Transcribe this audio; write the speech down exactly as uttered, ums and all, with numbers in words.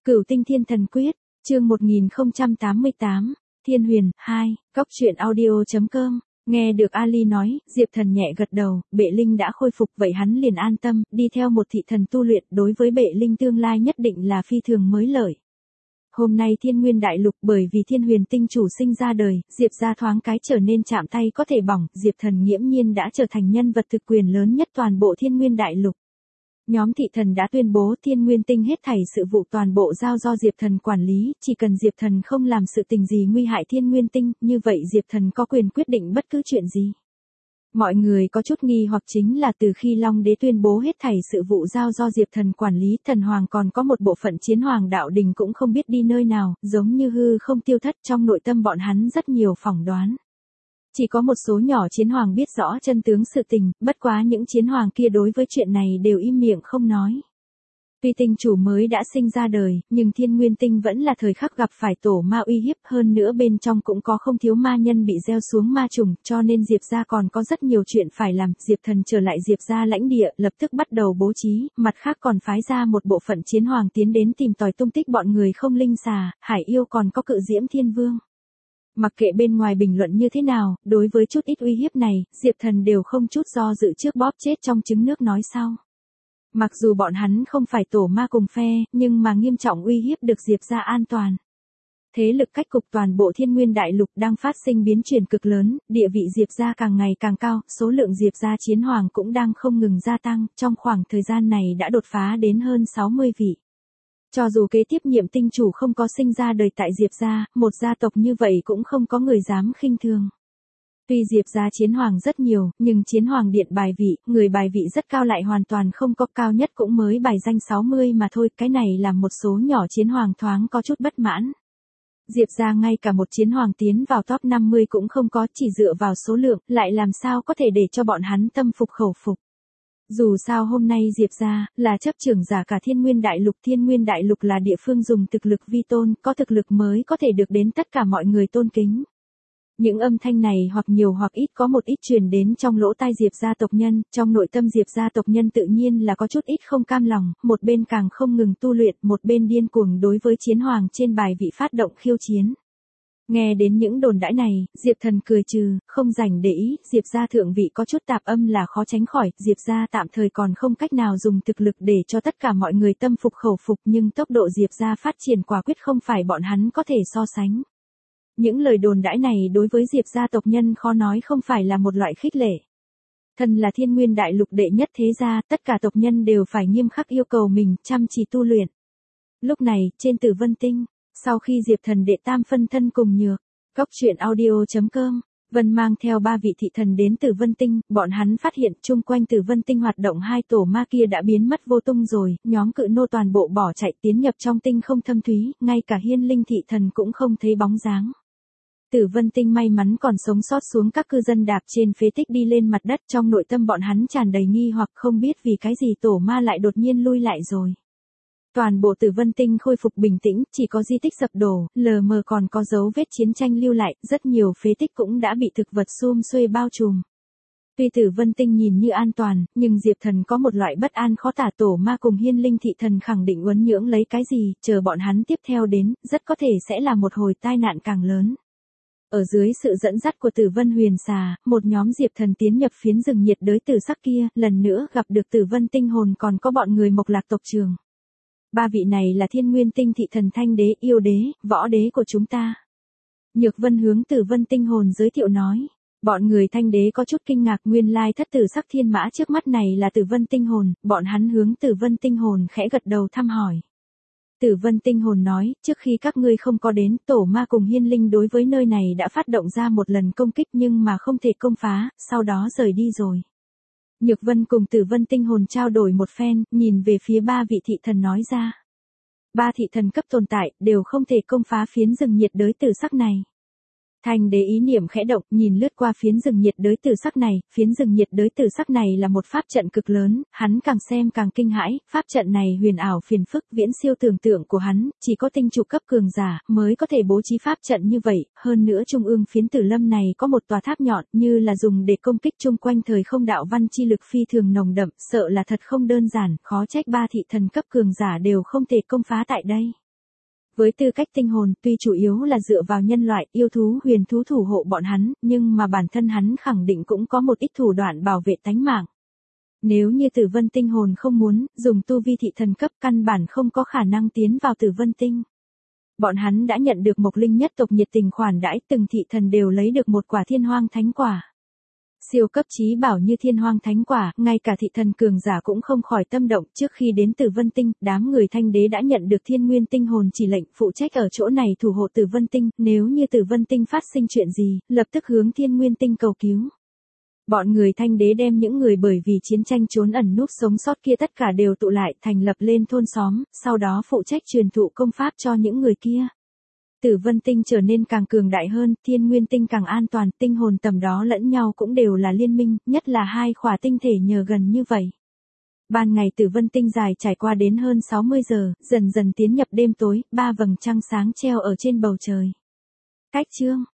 Cửu Tinh Thiên Thần Quyết, chương một nghìn không trăm tám mươi tám, Thiên Huyền, hai, Cóc truyện audio chấm com. Nghe được Ali nói, Diệp Thần nhẹ gật đầu, Bệ Linh đã khôi phục vậy hắn liền an tâm, đi theo một thị thần tu luyện đối với Bệ Linh tương lai nhất định là phi thường mới lợi. Hôm nay Thiên Nguyên Đại Lục bởi vì Thiên Huyền Tinh chủ sinh ra đời, Diệp gia thoáng cái trở nên chạm tay có thể bỏng, Diệp Thần nghiễm nhiên đã trở thành nhân vật thực quyền lớn nhất toàn bộ Thiên Nguyên Đại Lục. Nhóm thị thần đã tuyên bố Thiên Nguyên Tinh hết thảy sự vụ toàn bộ giao do Diệp Thần quản lý, chỉ cần Diệp Thần không làm sự tình gì nguy hại Thiên Nguyên Tinh, như vậy Diệp Thần có quyền quyết định bất cứ chuyện gì. Mọi người có chút nghi hoặc chính là từ khi Long Đế tuyên bố hết thảy sự vụ giao do Diệp Thần quản lý, Thần Hoàng còn có một bộ phận Chiến Hoàng đạo đình cũng không biết đi nơi nào, giống như hư không tiêu thất, trong nội tâm bọn hắn rất nhiều phỏng đoán. Chỉ có một số nhỏ Chiến Hoàng biết rõ chân tướng sự tình, bất quá những Chiến Hoàng kia đối với chuyện này đều im miệng không nói. Tuy tinh chủ mới đã sinh ra đời, nhưng Thiên Nguyên Tinh vẫn là thời khắc gặp phải tổ ma uy hiếp, hơn nữa bên trong cũng có không thiếu ma nhân bị gieo xuống ma trùng, cho nên Diệp gia còn có rất nhiều chuyện phải làm. Diệp Thần trở lại Diệp gia lãnh địa, lập tức bắt đầu bố trí, mặt khác còn phái ra một bộ phận Chiến Hoàng tiến đến tìm tòi tung tích bọn người không linh xà, hải yêu còn có Cự Diễm Thiên Vương. Mặc kệ bên ngoài bình luận như thế nào, đối với chút ít uy hiếp này, Diệp Thần đều không chút do dự trước bóp chết trong trứng nước nói sau. Mặc dù bọn hắn không phải tổ ma cùng phe, nhưng mà nghiêm trọng uy hiếp được Diệp gia an toàn. Thế lực cách cục toàn bộ Thiên Nguyên Đại Lục đang phát sinh biến chuyển cực lớn, địa vị Diệp gia càng ngày càng cao, số lượng Diệp gia Chiến Hoàng cũng đang không ngừng gia tăng, trong khoảng thời gian này đã đột phá đến hơn sáu mươi vị. Cho dù kế tiếp nhiệm tinh chủ không có sinh ra đời tại Diệp gia, một gia tộc như vậy cũng không có người dám khinh thường. Tuy Diệp gia Chiến Hoàng rất nhiều, nhưng Chiến Hoàng điện bài vị, người bài vị rất cao lại hoàn toàn không có, cao nhất cũng mới bài danh sáu mươi mà thôi, cái này làm một số nhỏ Chiến Hoàng thoáng có chút bất mãn. Diệp gia ngay cả một Chiến Hoàng tiến vào top năm mươi cũng không có, chỉ dựa vào số lượng, lại làm sao có thể để cho bọn hắn tâm phục khẩu phục. Dù sao hôm nay Diệp gia là chấp trưởng giả cả Thiên Nguyên Đại Lục, Thiên Nguyên Đại Lục là địa phương dùng thực lực vi tôn, có thực lực mới có thể được đến tất cả mọi người tôn kính. Những âm thanh này hoặc nhiều hoặc ít có một ít truyền đến trong lỗ tai Diệp gia tộc nhân, trong nội tâm Diệp gia tộc nhân tự nhiên là có chút ít không cam lòng, một bên càng không ngừng tu luyện, một bên điên cuồng đối với Chiến Hoàng trên bài vị phát động khiêu chiến. Nghe đến những đồn đãi này, Diệp Thần cười trừ, không rảnh để ý, Diệp gia thượng vị có chút tạp âm là khó tránh khỏi, Diệp gia tạm thời còn không cách nào dùng thực lực để cho tất cả mọi người tâm phục khẩu phục, nhưng tốc độ Diệp gia phát triển quả quyết không phải bọn hắn có thể so sánh. Những lời đồn đãi này đối với Diệp gia tộc nhân khó nói không phải là một loại khích lệ. Thân là Thiên Nguyên Đại Lục đệ nhất thế gia, tất cả tộc nhân đều phải nghiêm khắc yêu cầu mình, chăm chỉ tu luyện. Lúc này, trên Tử Vân Tinh, sau khi Diệp Thần đệ tam phân thân cùng Nhược, Cóc truyện audio chấm com, Vân mang theo ba vị thị thần đến Tử Vân Tinh, bọn hắn phát hiện chung quanh Tử Vân Tinh hoạt động hai tổ ma kia đã biến mất vô tung rồi, nhóm cự nô toàn bộ bỏ chạy tiến nhập trong tinh không thâm thúy, ngay cả Hiên Linh thị thần cũng không thấy bóng dáng. Tử Vân Tinh may mắn còn sống sót xuống các cư dân đạp trên phế tích đi lên mặt đất, trong nội tâm bọn hắn tràn đầy nghi hoặc không biết vì cái gì tổ ma lại đột nhiên lui lại rồi. Toàn bộ Tử Vân Tinh khôi phục bình tĩnh, chỉ có di tích sập đổ, lờ mờ còn có dấu vết chiến tranh lưu lại, rất nhiều phế tích cũng đã bị thực vật sum xuê bao trùm. Tuy Tử Vân Tinh nhìn như an toàn, nhưng Diệp Thần có một loại bất an khó tả, tổ ma cùng Hiên Linh thị thần khẳng định uốn nhưỡng lấy cái gì, chờ bọn hắn tiếp theo đến, rất có thể sẽ là một hồi tai nạn càng lớn. Ở dưới sự dẫn dắt của Tử Vân Huyền Xà, một nhóm Diệp Thần tiến nhập phiến rừng nhiệt đới tử sắc kia, lần nữa gặp được Tử Vân Tinh hồn còn có bọn người Mộc Lạc tộc trường. Ba vị này là Thiên Nguyên Tinh thị thần Thanh Đế, Yêu Đế, Võ Đế của chúng ta. Nhược Vân hướng Tử Vân Tinh hồn giới thiệu nói. Bọn người Thanh Đế có chút kinh ngạc, nguyên lai thất tử sắc thiên mã trước mắt này là Tử Vân Tinh hồn, bọn hắn hướng Tử Vân Tinh hồn khẽ gật đầu thăm hỏi. Tử Vân Tinh hồn nói, trước khi các ngươi không có đến, tổ ma cùng Hiên Linh đối với nơi này đã phát động ra một lần công kích nhưng mà không thể công phá, sau đó rời đi rồi. Nhược Vân cùng Tử Vân Tinh hồn trao đổi một phen, nhìn về phía ba vị thị thần nói ra. Ba thị thần cấp tồn tại, đều không thể công phá phiến rừng nhiệt đới tử sắc này. Thanh Đế ý niệm khẽ động, nhìn lướt qua phiến rừng nhiệt đới tử sắc này, phiến rừng nhiệt đới tử sắc này là một pháp trận cực lớn, hắn càng xem càng kinh hãi, pháp trận này huyền ảo phiền phức, viễn siêu tưởng tượng của hắn, chỉ có tinh chủ cấp cường giả mới có thể bố trí pháp trận như vậy, hơn nữa trung ương phiến Tử Lâm này có một tòa tháp nhọn, như là dùng để công kích chung quanh thời không đạo văn chi lực phi thường nồng đậm, sợ là thật không đơn giản, khó trách ba thị thần cấp cường giả đều không thể công phá tại đây. Với tư cách tinh hồn, tuy chủ yếu là dựa vào nhân loại, yêu thú huyền thú thủ hộ bọn hắn, nhưng mà bản thân hắn khẳng định cũng có một ít thủ đoạn bảo vệ tánh mạng. Nếu như Tử Vân tinh hồn không muốn dùng tu vi thị thần cấp, căn bản không có khả năng tiến vào Tử Vân tinh. Bọn hắn đã nhận được Mộc Linh nhất tộc nhiệt tình khoản đãi, từng thị thần đều lấy được một quả Thiên Hoang Thánh Quả. Siêu cấp chí bảo như Thiên Hoang Thánh Quả, ngay cả thị thần cường giả cũng không khỏi tâm động. Trước khi đến Tử Vân tinh, đám người Thanh Đế đã nhận được Thiên Nguyên tinh hồn chỉ lệnh, phụ trách ở chỗ này thủ hộ Tử Vân tinh, nếu như Tử Vân tinh phát sinh chuyện gì, lập tức hướng Thiên Nguyên tinh cầu cứu. Bọn người Thanh Đế đem những người bởi vì chiến tranh trốn ẩn núp sống sót kia tất cả đều tụ lại, thành lập lên thôn xóm, sau đó phụ trách truyền thụ công pháp cho những người kia. Tử Vân tinh trở nên càng cường đại hơn, Thiên Nguyên tinh càng an toàn, tinh hồn tầm đó lẫn nhau cũng đều là liên minh, nhất là hai khỏa tinh thể nhờ gần như vậy. Ban ngày Tử Vân tinh dài trải qua đến hơn sáu mươi giờ, dần dần tiến nhập đêm tối, ba vầng trăng sáng treo ở trên bầu trời. Cách chương